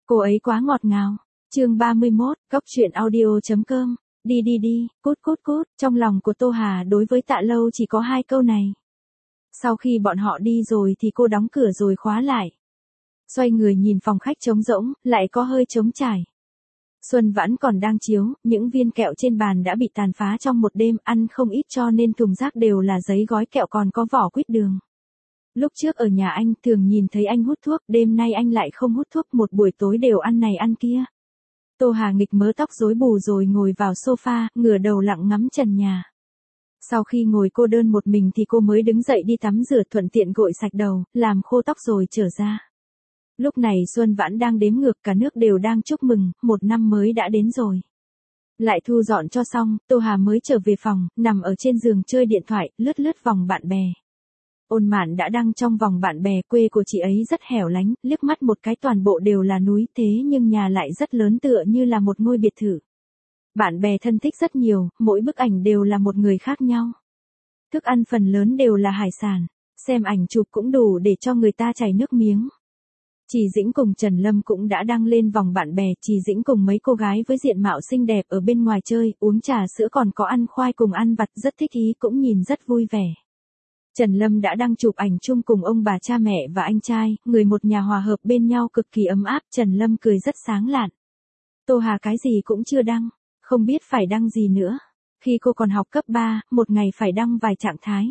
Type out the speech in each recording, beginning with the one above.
Cô ấy quá ngọt ngào. Chương 31, Cốc truyện audio.com. Đi đi đi, cút cút cút, trong lòng của Tô Hà đối với Tạ Lâu chỉ có hai câu này. Sau khi bọn họ đi rồi thì cô đóng cửa rồi khóa lại. Xoay người nhìn phòng khách trống rỗng, lại có hơi trống trải. Xuân Vãn còn đang chiếu, những viên kẹo trên bàn đã bị tàn phá trong một đêm, ăn không ít cho nên thùng rác đều là giấy gói kẹo còn có vỏ quýt đường. Lúc trước ở nhà anh thường nhìn thấy anh hút thuốc, đêm nay anh lại không hút thuốc, một buổi tối đều ăn này ăn kia. Tô Hà nghịch mớ tóc rối bù rồi ngồi vào sofa, ngửa đầu lặng ngắm trần nhà. Sau khi ngồi cô đơn một mình thì cô mới đứng dậy đi tắm rửa, thuận tiện gội sạch đầu, làm khô tóc rồi trở ra. Lúc này Xuân Vãn đang đếm ngược, cả nước đều đang chúc mừng, một năm mới đã đến rồi. Lại thu dọn cho xong, Tô Hà mới trở về phòng, nằm ở trên giường chơi điện thoại, lướt vòng bạn bè. Ôn Mạn đã đăng trong vòng bạn bè, quê của chị ấy rất hẻo lánh, liếc mắt một cái toàn bộ đều là núi, thế nhưng nhà lại rất lớn, tựa như là một ngôi biệt thự. Bạn bè thân thích rất nhiều, mỗi bức ảnh đều là một người khác nhau. Thức ăn phần lớn đều là hải sản, xem ảnh chụp cũng đủ để cho người ta chảy nước miếng. Chị Dĩnh cùng Trần Lâm cũng đã đăng lên vòng bạn bè, chị Dĩnh cùng mấy cô gái với diện mạo xinh đẹp ở bên ngoài chơi, uống trà sữa còn có ăn khoai cùng ăn vặt, rất thích ý, cũng nhìn rất vui vẻ. Trần Lâm đã đăng chụp ảnh chung cùng ông bà cha mẹ và anh trai, người một nhà hòa hợp bên nhau cực kỳ ấm áp, Trần Lâm cười rất sáng lạn. Tô Hà cái gì cũng chưa đăng, không biết phải đăng gì nữa. Khi cô còn học cấp 3, một ngày phải đăng vài trạng thái.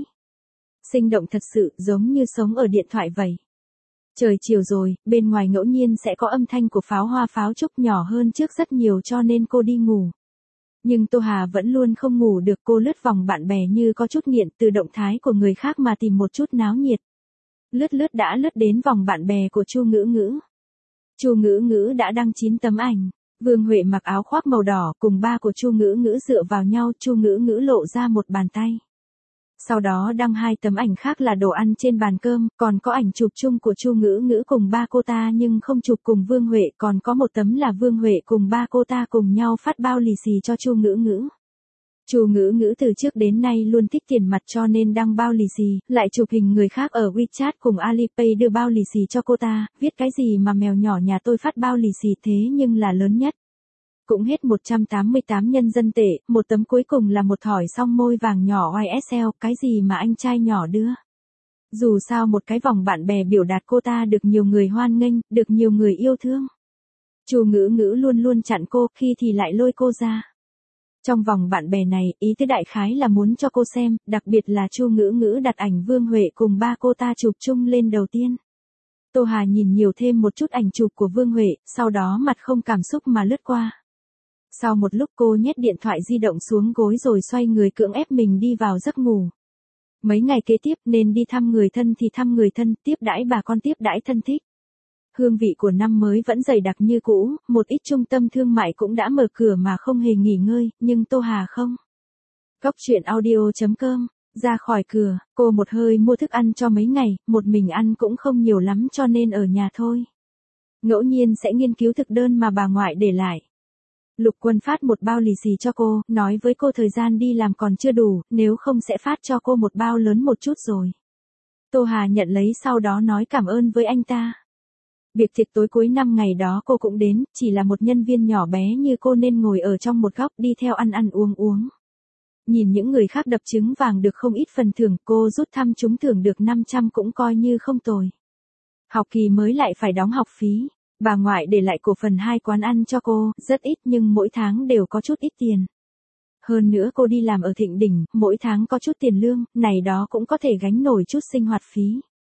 Sinh động thật sự, giống như sống ở điện thoại vậy. Trời chiều rồi, bên ngoài ngẫu nhiên sẽ có âm thanh của pháo hoa pháo trúc, nhỏ hơn trước rất nhiều cho nên cô đi ngủ. Nhưng Tô Hà vẫn luôn không ngủ được, cô lướt vòng bạn bè như có chút nghiện, từ động thái của người khác mà tìm một chút náo nhiệt. Lướt đã lướt đến vòng bạn bè của Chu Ngữ Ngữ. Chu Ngữ Ngữ đã đăng 9 tấm ảnh. Vương Huệ mặc áo khoác màu đỏ cùng ba của Chu Ngữ Ngữ dựa vào nhau, Chu Ngữ Ngữ lộ ra một bàn tay. Sau đó đăng 2 tấm ảnh khác là đồ ăn trên bàn cơm, còn có ảnh chụp chung của Chu Ngữ Ngữ cùng ba cô ta nhưng không chụp cùng Vương Huệ, còn có một tấm là Vương Huệ cùng ba cô ta cùng nhau phát bao lì xì cho Chu Ngữ Ngữ. Chu Ngữ Ngữ từ trước đến nay luôn thích tiền mặt cho nên đăng bao lì xì, lại chụp hình người khác ở WeChat cùng Alipay đưa bao lì xì cho cô ta, viết cái gì mà mèo nhỏ nhà tôi phát bao lì xì thế nhưng là lớn nhất. Cũng hết 188 nhân dân tệ, một tấm cuối cùng là một thỏi song môi vàng nhỏ YSL, cái gì mà anh trai nhỏ đưa. Dù sao một cái vòng bạn bè biểu đạt cô ta được nhiều người hoan nghênh, được nhiều người yêu thương. Chu Ngữ Ngữ luôn luôn chặn cô, khi thì lại lôi cô ra. Trong vòng bạn bè này, ý tứ đại khái là muốn cho cô xem, đặc biệt là Chu Ngữ Ngữ đặt ảnh Vương Huệ cùng ba cô ta chụp chung lên đầu tiên. Tô Hà nhìn nhiều thêm một chút ảnh chụp của Vương Huệ, sau đó mặt không cảm xúc mà lướt qua. Sau một lúc cô nhét điện thoại di động xuống gối rồi xoay người cưỡng ép mình đi vào giấc ngủ. Mấy ngày kế tiếp nên đi thăm người thân thì thăm người thân, tiếp đãi bà con tiếp đãi thân thích. Hương vị của năm mới vẫn dày đặc như cũ, một ít trung tâm thương mại cũng đã mở cửa mà không hề nghỉ ngơi, nhưng Tô Hà không. Cốc truyện audio.com, ra khỏi cửa, cô một hơi mua thức ăn cho mấy ngày, một mình ăn cũng không nhiều lắm cho nên ở nhà thôi. Ngẫu nhiên sẽ nghiên cứu thực đơn mà bà ngoại để lại. Lục Quân phát một bao lì xì cho cô, nói với cô thời gian đi làm còn chưa đủ, nếu không sẽ phát cho cô một bao lớn một chút rồi. Tô Hà nhận lấy sau đó nói cảm ơn với anh ta. Việc tiệc tối cuối năm ngày đó cô cũng đến, chỉ là một nhân viên nhỏ bé như cô nên ngồi ở trong một góc đi theo ăn uống. Nhìn những người khác đập trứng vàng được không ít phần thưởng, cô rút thăm trúng thưởng được 500 cũng coi như không tồi. Học kỳ mới lại phải đóng học phí. Bà ngoại để lại cổ phần 2 quán ăn cho cô, rất ít nhưng mỗi tháng đều có chút ít tiền. Hơn nữa cô đi làm ở Thịnh Đỉnh, mỗi tháng có chút tiền lương, này đó cũng có thể gánh nổi chút sinh hoạt phí.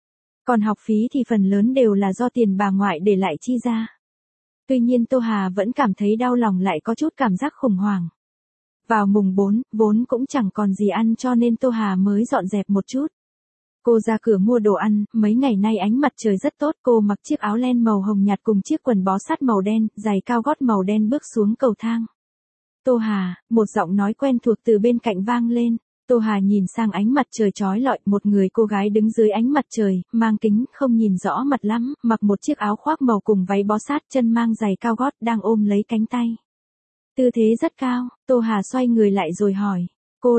Còn học phí thì phần lớn đều là do tiền bà ngoại để lại chi ra. Tuy nhiên Tô Hà vẫn cảm thấy đau lòng, lại có chút cảm giác khủng hoảng. Vào mùng 4, vốn cũng chẳng còn gì ăn cho nên Tô Hà mới dọn dẹp một chút. Cô ra cửa mua đồ ăn, mấy ngày nay ánh mặt trời rất tốt, cô mặc chiếc áo len màu hồng nhạt cùng chiếc quần bó sát màu đen, giày cao gót màu đen bước xuống cầu thang. Tô Hà, một giọng nói quen thuộc từ bên cạnh vang lên. Tô Hà nhìn sang ánh mặt trời chói lọi, một người cô gái đứng dưới ánh mặt trời, mang kính, không nhìn rõ mặt lắm, mặc một chiếc áo khoác màu cùng váy bó sát, chân mang giày cao gót, đang ôm lấy cánh tay. Tư thế rất cao, Tô Hà xoay người lại rồi hỏi.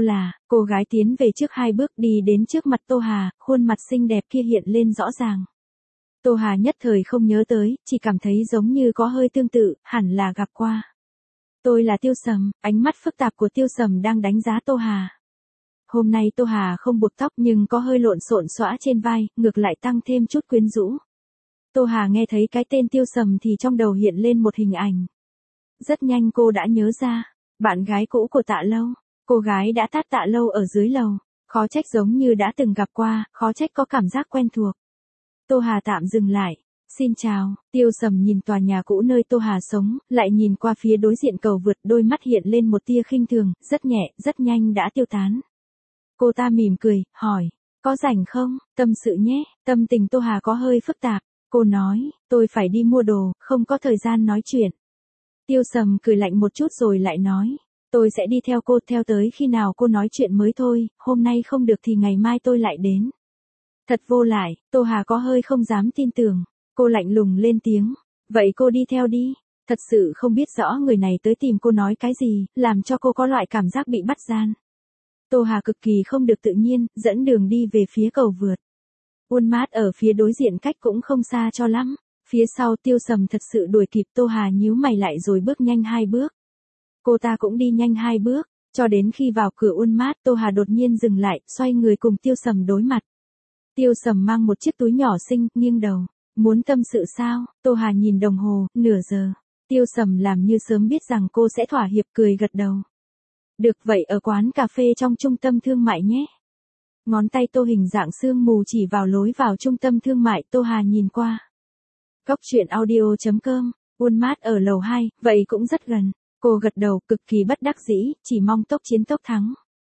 Cô gái tiến về trước 2 bước đi đến trước mặt Tô Hà, khuôn mặt xinh đẹp kia hiện lên rõ ràng. Tô Hà nhất thời không nhớ tới, chỉ cảm thấy giống như có hơi tương tự, hẳn là gặp qua. Tôi là Tiêu Sầm, ánh mắt phức tạp của Tiêu Sầm đang đánh giá Tô Hà. Hôm nay Tô Hà không buộc tóc nhưng có hơi lộn xộn xõa trên vai, ngược lại tăng thêm chút quyến rũ. Tô Hà nghe thấy cái tên Tiêu Sầm thì trong đầu hiện lên một hình ảnh. Rất nhanh cô đã nhớ ra, bạn gái cũ của Tạ Lâu. Cô gái đã tát Tạ Lâu ở dưới lầu, khó trách giống như đã từng gặp qua, khó trách có cảm giác quen thuộc. Tô Hà tạm dừng lại. Xin chào, Tiêu Sầm nhìn tòa nhà cũ nơi Tô Hà sống, lại nhìn qua phía đối diện cầu vượt, đôi mắt hiện lên một tia khinh thường, rất nhẹ, rất nhanh đã tiêu tán. Cô ta mỉm cười, hỏi, có rảnh không, tâm sự nhé, tâm tình Tô Hà có hơi phức tạp. Cô nói, tôi phải đi mua đồ, không có thời gian nói chuyện. Tiêu Sầm cười lạnh một chút rồi lại nói, tôi sẽ đi theo cô theo tới khi nào cô nói chuyện mới thôi, hôm nay không được thì ngày mai tôi lại đến. Thật vô lại, Tô Hà có hơi không dám tin tưởng. Cô lạnh lùng lên tiếng, vậy cô đi theo đi. Thật sự không biết rõ người này tới tìm cô nói cái gì, làm cho cô có loại cảm giác bị bắt gian. Tô Hà cực kỳ không được tự nhiên, dẫn đường đi về phía cầu vượt. Walmart ở phía đối diện cách cũng không xa cho lắm. Phía sau Tiêu Sầm thật sự đuổi kịp, Tô Hà nhíu mày lại rồi bước nhanh 2 bước. Cô ta cũng đi nhanh 2 bước, cho đến khi vào cửa Walmart Tô Hà đột nhiên dừng lại, xoay người cùng Tiêu Sầm đối mặt. Tiêu Sầm mang một chiếc túi nhỏ xinh, nghiêng đầu. Muốn tâm sự sao? Tô Hà nhìn đồng hồ, nửa giờ. Tiêu Sầm làm như sớm biết rằng cô sẽ thỏa hiệp, cười gật đầu. Được vậy ở quán cà phê trong trung tâm thương mại nhé. Ngón tay Tô hình dạng sương mù chỉ vào lối vào trung tâm thương mại, Tô Hà nhìn qua. Góc truyện audio.com, Walmart ở lầu 2, vậy cũng rất gần. Cô gật đầu, cực kỳ bất đắc dĩ, chỉ mong tốc chiến tốc thắng.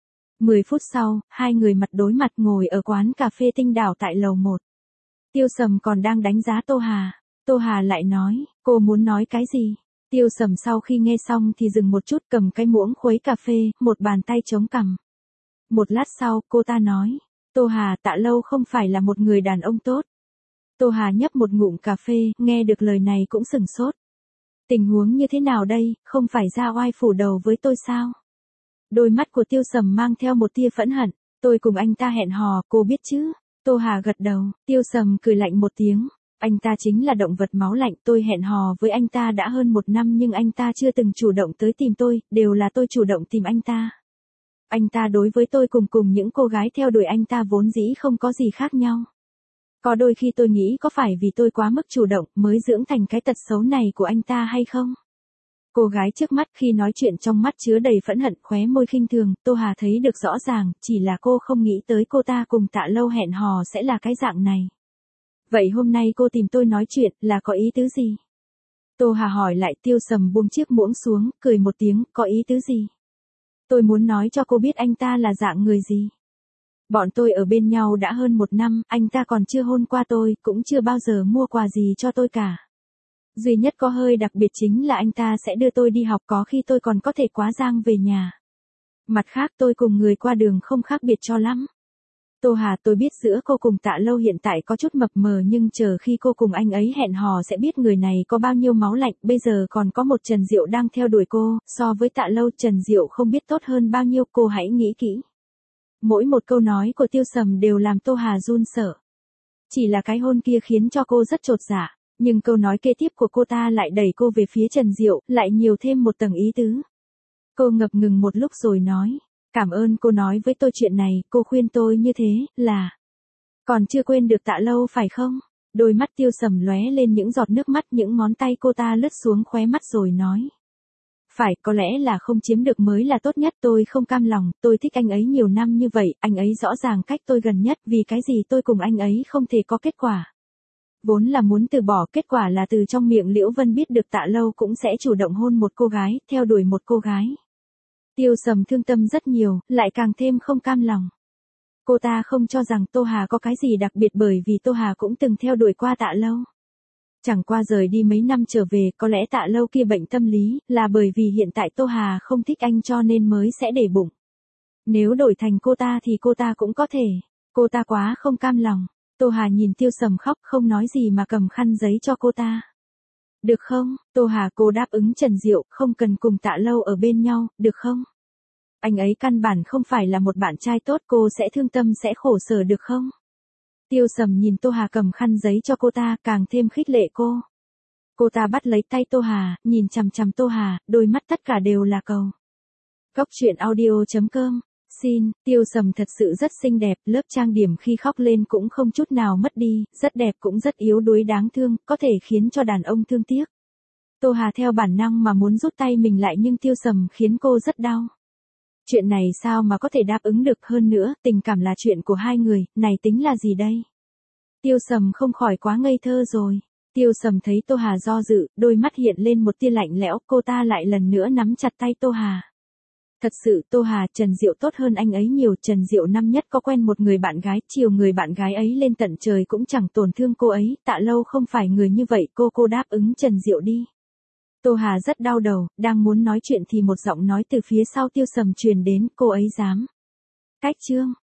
10 phút sau, hai người mặt đối mặt ngồi ở quán cà phê Tinh Đảo tại lầu 1. Tiêu Sầm còn đang đánh giá Tô Hà. Tô Hà lại nói, cô muốn nói cái gì? Tiêu Sầm sau khi nghe xong thì dừng một chút, cầm cái muỗng khuấy cà phê, một bàn tay chống cằm. Một lát sau, cô ta nói, Tô Hà, Tạ Lâu không phải là một người đàn ông tốt. Tô Hà nhấp một ngụm cà phê, nghe được lời này cũng sửng sốt. Tình huống như thế nào đây, không phải ra oai phủ đầu với tôi sao? Đôi mắt của Tiêu Sầm mang theo một tia phẫn hận, tôi cùng anh ta hẹn hò, cô biết chứ? Tô Hà gật đầu, Tiêu Sầm cười lạnh một tiếng, anh ta chính là động vật máu lạnh, tôi hẹn hò với anh ta đã hơn 1 năm nhưng anh ta chưa từng chủ động tới tìm tôi, đều là tôi chủ động tìm anh ta. Anh ta đối với tôi cùng những cô gái theo đuổi anh ta vốn dĩ không có gì khác nhau. Có đôi khi tôi nghĩ có phải vì tôi quá mức chủ động mới dưỡng thành cái tật xấu này của anh ta hay không? Cô gái trước mắt khi nói chuyện trong mắt chứa đầy phẫn hận, khóe môi khinh thường, Tô Hà thấy được rõ ràng, chỉ là cô không nghĩ tới cô ta cùng Tạ Lâu hẹn hò sẽ là cái dạng này. Vậy hôm nay cô tìm tôi nói chuyện là có ý tứ gì? Tô Hà hỏi lại. Tiêu Sầm buông chiếc muỗng xuống, cười một tiếng, có ý tứ gì? Tôi muốn nói cho cô biết anh ta là dạng người gì. Bọn tôi ở bên nhau đã hơn 1 năm, anh ta còn chưa hôn qua tôi, cũng chưa bao giờ mua quà gì cho tôi cả. Duy nhất có hơi đặc biệt chính là anh ta sẽ đưa tôi đi học, có khi tôi còn có thể quá giang về nhà. Mặt khác tôi cùng người qua đường không khác biệt cho lắm. Tô Hà, tôi biết giữa cô cùng Tạ Lâu hiện tại có chút mập mờ nhưng chờ khi cô cùng anh ấy hẹn hò sẽ biết người này có bao nhiêu máu lạnh, bây giờ còn có một Trần Diệu đang theo đuổi cô, so với Tạ Lâu Trần Diệu không biết tốt hơn bao nhiêu, cô hãy nghĩ kỹ. Mỗi một câu nói của Tiêu Sầm đều làm Tô Hà run sợ. Chỉ là cái hôn kia khiến cho cô rất chột dạ, nhưng câu nói kế tiếp của cô ta lại đẩy cô về phía Trần Diệu, lại nhiều thêm một tầng ý tứ. Cô ngập ngừng một lúc rồi nói, cảm ơn cô nói với tôi chuyện này, cô khuyên tôi như thế, là còn chưa quên được Tạ Lâu phải không? Đôi mắt Tiêu Sầm lóe lên những giọt nước mắt, những ngón tay cô ta lướt xuống khóe mắt rồi nói. Phải, có lẽ là không chiếm được mới là tốt nhất, tôi không cam lòng, tôi thích anh ấy nhiều năm như vậy, anh ấy rõ ràng cách tôi gần nhất, vì cái gì tôi cùng anh ấy không thể có kết quả. Vốn là muốn từ bỏ, kết quả là từ trong miệng Liễu Vân biết được Tạ Lâu cũng sẽ chủ động hôn một cô gái, theo đuổi một cô gái. Tiêu Sầm thương tâm rất nhiều, lại càng thêm không cam lòng. Cô ta không cho rằng Tô Hà có cái gì đặc biệt bởi vì Tô Hà cũng từng theo đuổi qua Tạ Lâu. Chẳng qua rời đi mấy năm trở về, có lẽ Tạ Lâu kia bệnh tâm lý, là bởi vì hiện tại Tô Hà không thích anh cho nên mới sẽ để bụng. Nếu đổi thành cô ta thì cô ta cũng có thể. Cô ta quá không cam lòng. Tô Hà nhìn Tiêu Sầm khóc không nói gì mà cầm khăn giấy cho cô ta. Được không, Tô Hà, cô đáp ứng Trần Diệu, không cần cùng Tạ Lâu ở bên nhau, được không? Anh ấy căn bản không phải là một bạn trai tốt, cô sẽ thương tâm sẽ khổ sở được không? Tiêu Sầm nhìn Tô Hà cầm khăn giấy cho cô ta càng thêm khích lệ cô. Cô ta bắt lấy tay Tô Hà, nhìn chằm chằm Tô Hà, đôi mắt tất cả đều là cầu. Cốc truyện audio.com. Xin, Tiêu Sầm thật sự rất xinh đẹp, lớp trang điểm khi khóc lên cũng không chút nào mất đi, rất đẹp cũng rất yếu đuối đáng thương, có thể khiến cho đàn ông thương tiếc. Tô Hà theo bản năng mà muốn rút tay mình lại nhưng Tiêu Sầm khiến cô rất đau. Chuyện này sao mà có thể đáp ứng được, hơn nữa, tình cảm là chuyện của hai người, này tính là gì đây? Tiêu Sầm không khỏi quá ngây thơ rồi. Tiêu Sầm thấy Tô Hà do dự, đôi mắt hiện lên một tia lạnh lẽo, cô ta lại lần nữa nắm chặt tay Tô Hà. Thật sự Tô Hà, Trần Diệu tốt hơn anh ấy nhiều, Trần Diệu năm nhất có quen một người bạn gái, chiều người bạn gái ấy lên tận trời cũng chẳng tổn thương cô ấy, Tạ Lâu không phải người như vậy, cô đáp ứng Trần Diệu đi. Tô Hà rất đau đầu, đang muốn nói chuyện thì một giọng nói từ phía sau Tiêu Sầm truyền đến, cô ấy dám. Cách chương.